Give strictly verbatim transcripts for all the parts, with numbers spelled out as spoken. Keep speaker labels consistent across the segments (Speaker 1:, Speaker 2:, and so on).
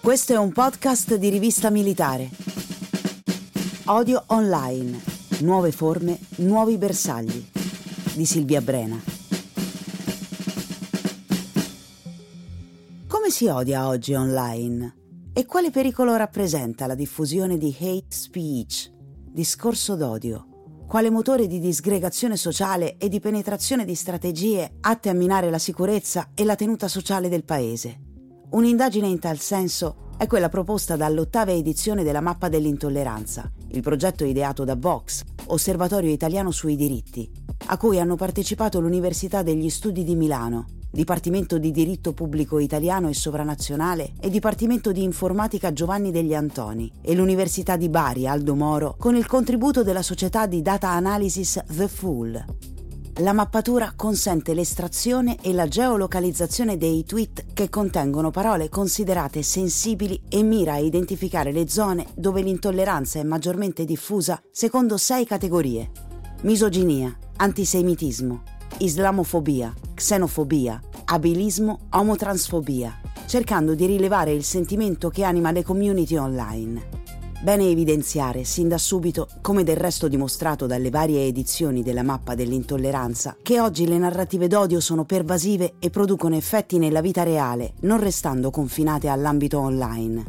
Speaker 1: Questo è un podcast di Rivista Militare. Odio online. Nuove forme, nuovi bersagli. Di Silvia Brena. Come si odia oggi online? E quale pericolo rappresenta la diffusione di hate speech, discorso d'odio? Quale motore di disgregazione sociale e di penetrazione di strategie atte a minare la sicurezza e la tenuta sociale del paese? Un'indagine in tal senso è quella proposta dall'ottava edizione della Mappa dell'Intolleranza, il progetto ideato da Vox, Osservatorio Italiano sui Diritti, a cui hanno partecipato l'Università degli Studi di Milano, Dipartimento di Diritto Pubblico Italiano e Sovranazionale e Dipartimento di Informatica Giovanni degli Antoni e l'Università di Bari Aldo Moro con il contributo della società di data analysis The Fool. La mappatura consente l'estrazione e la geolocalizzazione dei tweet che contengono parole considerate sensibili e mira a identificare le zone dove l'intolleranza è maggiormente diffusa secondo sei categorie: misoginia, antisemitismo, islamofobia, xenofobia, abilismo, omotransfobia, cercando di rilevare il sentimento che anima le community online. Bene evidenziare, sin da subito, come del resto dimostrato dalle varie edizioni della Mappa dell'Intolleranza, che oggi le narrative d'odio sono pervasive e producono effetti nella vita reale, non restando confinate all'ambito online.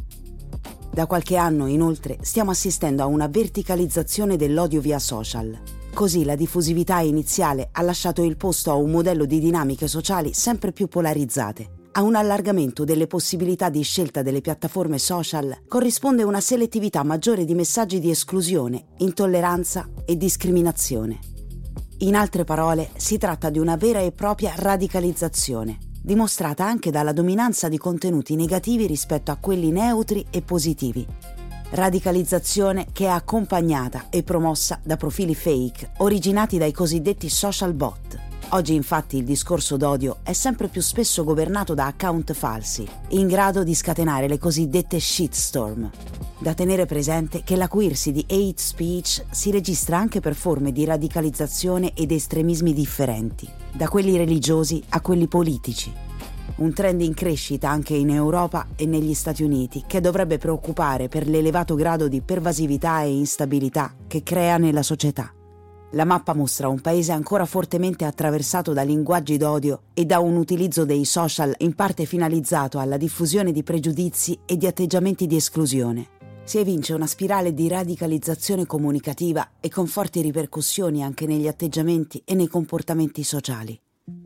Speaker 1: Da qualche anno, inoltre, stiamo assistendo a una verticalizzazione dell'odio via social. Così la diffusività iniziale ha lasciato il posto a un modello di dinamiche sociali sempre più polarizzate. A un allargamento delle possibilità di scelta delle piattaforme social corrisponde una selettività maggiore di messaggi di esclusione, intolleranza e discriminazione. In altre parole, si tratta di una vera e propria radicalizzazione, dimostrata anche dalla dominanza di contenuti negativi rispetto a quelli neutri e positivi. Radicalizzazione che è accompagnata e promossa da profili fake originati dai cosiddetti social bot. Oggi infatti il discorso d'odio è sempre più spesso governato da account falsi, in grado di scatenare le cosiddette shitstorm. Da tenere presente che l'acuirsi di hate speech si registra anche per forme di radicalizzazione ed estremismi differenti, da quelli religiosi a quelli politici. Un trend in crescita anche in Europa e negli Stati Uniti che dovrebbe preoccupare per l'elevato grado di pervasività e instabilità che crea nella società. La mappa mostra un paese ancora fortemente attraversato da linguaggi d'odio e da un utilizzo dei social in parte finalizzato alla diffusione di pregiudizi e di atteggiamenti di esclusione. Si evince una spirale di radicalizzazione comunicativa e con forti ripercussioni anche negli atteggiamenti e nei comportamenti sociali.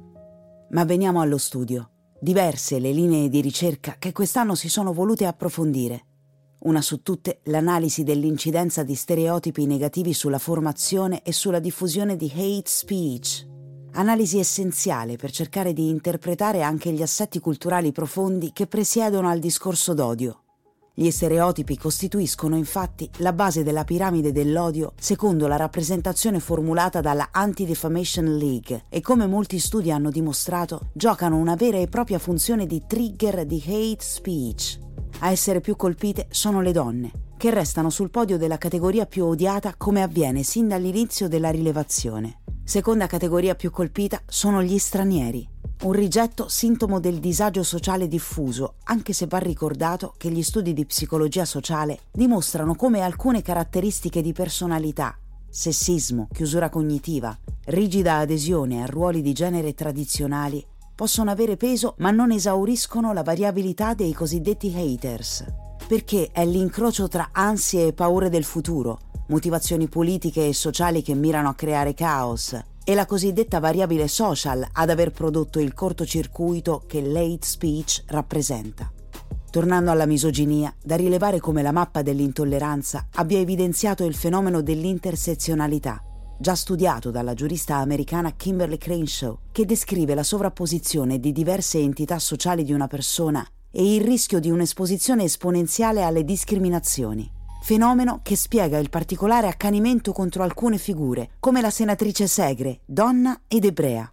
Speaker 1: Ma veniamo allo studio. Diverse le linee di ricerca che quest'anno si sono volute approfondire. Una su tutte l'analisi dell'incidenza di stereotipi negativi sulla formazione e sulla diffusione di hate speech. Analisi essenziale per cercare di interpretare anche gli assetti culturali profondi che presiedono al discorso d'odio. Gli stereotipi costituiscono infatti la base della piramide dell'odio secondo la rappresentazione formulata dalla Anti-Defamation League e, come molti studi hanno dimostrato, giocano una vera e propria funzione di trigger di hate speech. A essere più colpite sono le donne, che restano sul podio della categoria più odiata come avviene sin dall'inizio della rilevazione. Seconda categoria più colpita sono gli stranieri, un rigetto sintomo del disagio sociale diffuso, anche se va ricordato che gli studi di psicologia sociale dimostrano come alcune caratteristiche di personalità, sessismo, chiusura cognitiva, rigida adesione a ruoli di genere tradizionali, possono avere peso ma non esauriscono la variabilità dei cosiddetti haters, perché è l'incrocio tra ansie e paure del futuro, motivazioni politiche e sociali che mirano a creare caos, e la cosiddetta variabile social ad aver prodotto il cortocircuito che l'hate speech rappresenta. Tornando alla misoginia, da rilevare come la mappa dell'intolleranza abbia evidenziato il fenomeno dell'intersezionalità, già studiato dalla giurista americana Kimberly Crenshaw, che descrive la sovrapposizione di diverse entità sociali di una persona e il rischio di un'esposizione esponenziale alle discriminazioni. Fenomeno che spiega il particolare accanimento contro alcune figure, come la senatrice Segre, donna ed ebrea.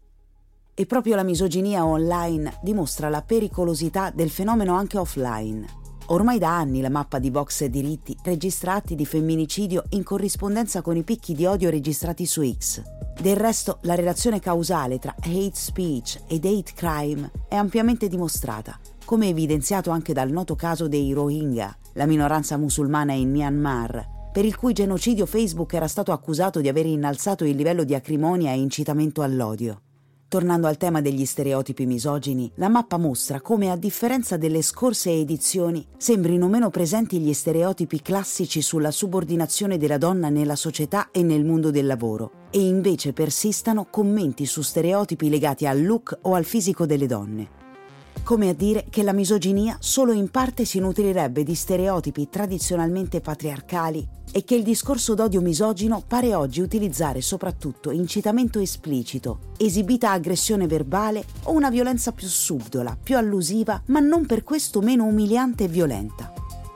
Speaker 1: E proprio la misoginia online dimostra la pericolosità del fenomeno anche offline. Ormai da anni la mappa di Vox e Diritti registra atti di femminicidio in corrispondenza con i picchi di odio registrati su X. Del resto, la relazione causale tra hate speech ed hate crime è ampiamente dimostrata, come evidenziato anche dal noto caso dei Rohingya, la minoranza musulmana in Myanmar, per il cui genocidio Facebook era stato accusato di aver innalzato il livello di acrimonia e incitamento all'odio. Tornando al tema degli stereotipi misogini, la mappa mostra come, a differenza delle scorse edizioni, sembrino meno presenti gli stereotipi classici sulla subordinazione della donna nella società e nel mondo del lavoro, e invece persistano commenti su stereotipi legati al look o al fisico delle donne. Come a dire che la misoginia solo in parte si nutrirebbe di stereotipi tradizionalmente patriarcali e che il discorso d'odio misogino pare oggi utilizzare soprattutto incitamento esplicito, esibita aggressione verbale o una violenza più subdola, più allusiva, ma non per questo meno umiliante e violenta.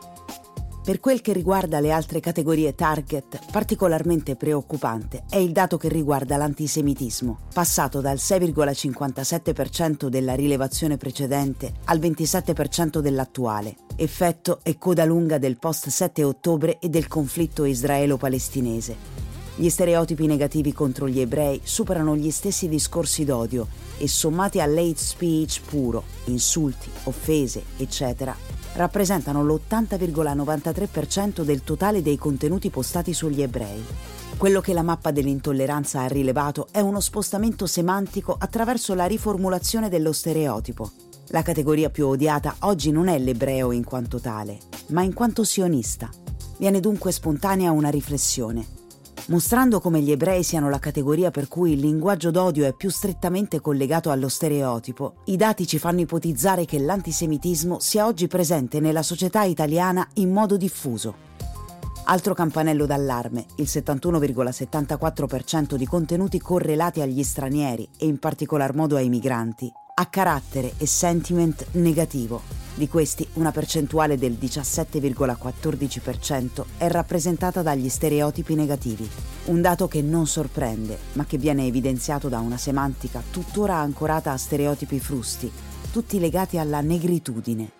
Speaker 1: Per quel che riguarda le altre categorie target, particolarmente preoccupante è il dato che riguarda l'antisemitismo, passato dal sei virgola cinquantasette per cento della rilevazione precedente al ventisette per cento dell'attuale, effetto e coda lunga del post sette ottobre e del conflitto israelo-palestinese. Gli stereotipi negativi contro gli ebrei superano gli stessi discorsi d'odio e, sommati all'hate speech puro, insulti, offese, eccetera, rappresentano l'ottanta virgola novantatré per cento del totale dei contenuti postati sugli ebrei. Quello che la mappa dell'intolleranza ha rilevato è uno spostamento semantico attraverso la riformulazione dello stereotipo. La categoria più odiata oggi non è l'ebreo in quanto tale, ma in quanto sionista. Viene dunque spontanea una riflessione. Mostrando come gli ebrei siano la categoria per cui il linguaggio d'odio è più strettamente collegato allo stereotipo, i dati ci fanno ipotizzare che l'antisemitismo sia oggi presente nella società italiana in modo diffuso. Altro campanello d'allarme, il settantuno virgola settantaquattro per cento di contenuti correlati agli stranieri e in particolar modo ai migranti ha carattere e sentiment negativo. Di questi, una percentuale del diciassette virgola quattordici per cento è rappresentata dagli stereotipi negativi. Un dato che non sorprende, ma che viene evidenziato da una semantica tuttora ancorata a stereotipi frusti, tutti legati alla negritudine.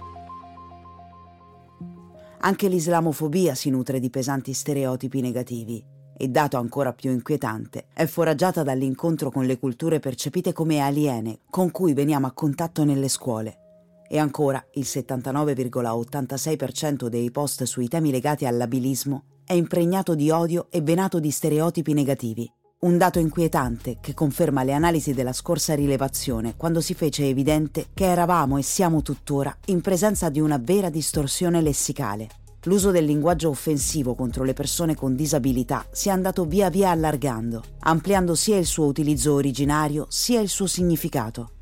Speaker 1: Anche l'islamofobia si nutre di pesanti stereotipi negativi. E dato ancora più inquietante, è foraggiata dall'incontro con le culture percepite come aliene, con cui veniamo a contatto nelle scuole. E ancora, il settantanove virgola ottantasei per cento dei post sui temi legati all'abilismo è impregnato di odio e venato di stereotipi negativi. Un dato inquietante che conferma le analisi della scorsa rilevazione, quando si fece evidente che eravamo e siamo tuttora in presenza di una vera distorsione lessicale. L'uso del linguaggio offensivo contro le persone con disabilità si è andato via via allargando, ampliando sia il suo utilizzo originario sia il suo significato.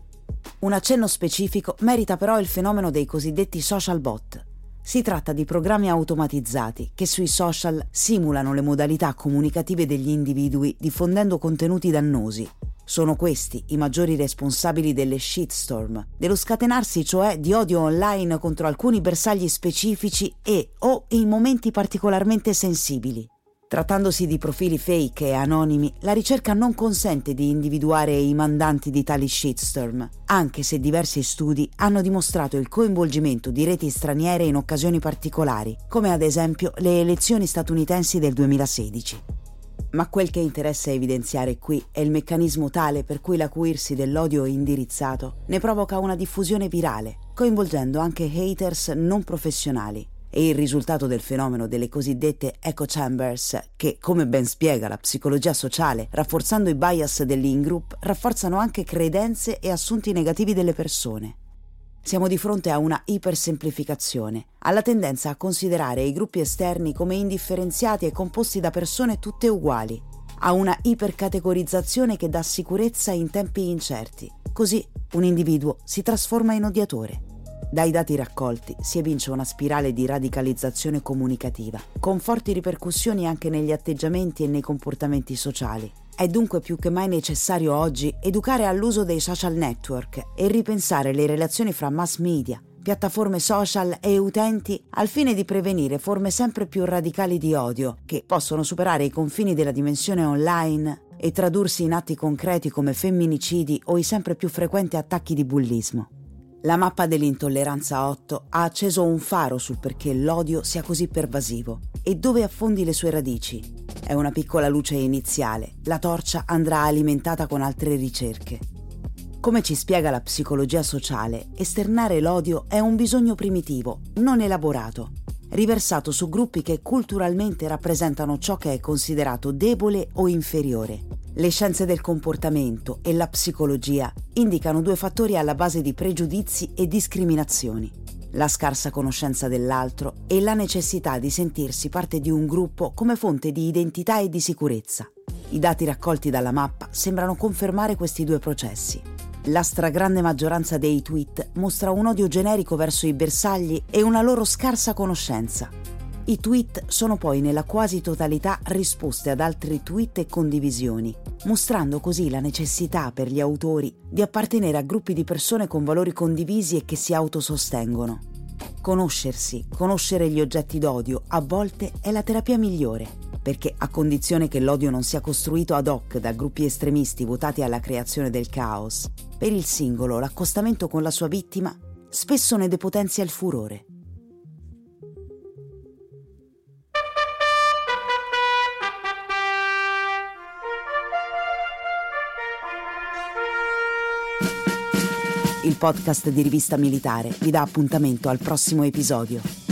Speaker 1: Un accenno specifico merita però il fenomeno dei cosiddetti social bot. Si tratta di programmi automatizzati che sui social simulano le modalità comunicative degli individui diffondendo contenuti dannosi. Sono questi i maggiori responsabili delle shitstorm, dello scatenarsi cioè di odio online contro alcuni bersagli specifici e o in momenti particolarmente sensibili. Trattandosi di profili fake e anonimi, la ricerca non consente di individuare i mandanti di tali shitstorm, anche se diversi studi hanno dimostrato il coinvolgimento di reti straniere in occasioni particolari, come ad esempio le elezioni statunitensi del duemilasedici. Ma quel che interessa evidenziare qui è il meccanismo tale per cui l'acuirsi dell'odio indirizzato ne provoca una diffusione virale, coinvolgendo anche haters non professionali. E il risultato del fenomeno delle cosiddette echo chambers che, come ben spiega la psicologia sociale, rafforzando i bias dell'in-group, rafforzano anche credenze e assunti negativi delle persone. Siamo di fronte a una ipersemplificazione, alla tendenza a considerare i gruppi esterni come indifferenziati e composti da persone tutte uguali, a una ipercategorizzazione che dà sicurezza in tempi incerti. Così un individuo si trasforma in odiatore. Dai dati raccolti si evince una spirale di radicalizzazione comunicativa, con forti ripercussioni anche negli atteggiamenti e nei comportamenti sociali. È dunque più che mai necessario oggi educare all'uso dei social network e ripensare le relazioni fra mass media, piattaforme social e utenti al fine di prevenire forme sempre più radicali di odio che possono superare i confini della dimensione online e tradursi in atti concreti come femminicidi o i sempre più frequenti attacchi di bullismo. La mappa dell'intolleranza otto ha acceso un faro sul perché l'odio sia così pervasivo e dove affondi le sue radici. È una piccola luce iniziale, la torcia andrà alimentata con altre ricerche. Come ci spiega la psicologia sociale, esternare l'odio è un bisogno primitivo, non elaborato, riversato su gruppi che culturalmente rappresentano ciò che è considerato debole o inferiore. Le scienze del comportamento e la psicologia indicano due fattori alla base di pregiudizi e discriminazioni: la scarsa conoscenza dell'altro e la necessità di sentirsi parte di un gruppo come fonte di identità e di sicurezza. I dati raccolti dalla mappa sembrano confermare questi due processi. La stragrande maggioranza dei tweet mostra un odio generico verso i bersagli e una loro scarsa conoscenza. I tweet sono poi nella quasi totalità risposte ad altri tweet e condivisioni, mostrando così la necessità per gli autori di appartenere a gruppi di persone con valori condivisi e che si autosostengono. Conoscersi, conoscere gli oggetti d'odio, a volte è la terapia migliore, perché a condizione che l'odio non sia costruito ad hoc da gruppi estremisti votati alla creazione del caos, per il singolo l'accostamento con la sua vittima spesso ne depotenzia il furore. Il podcast di Rivista Militare vi dà appuntamento al prossimo episodio.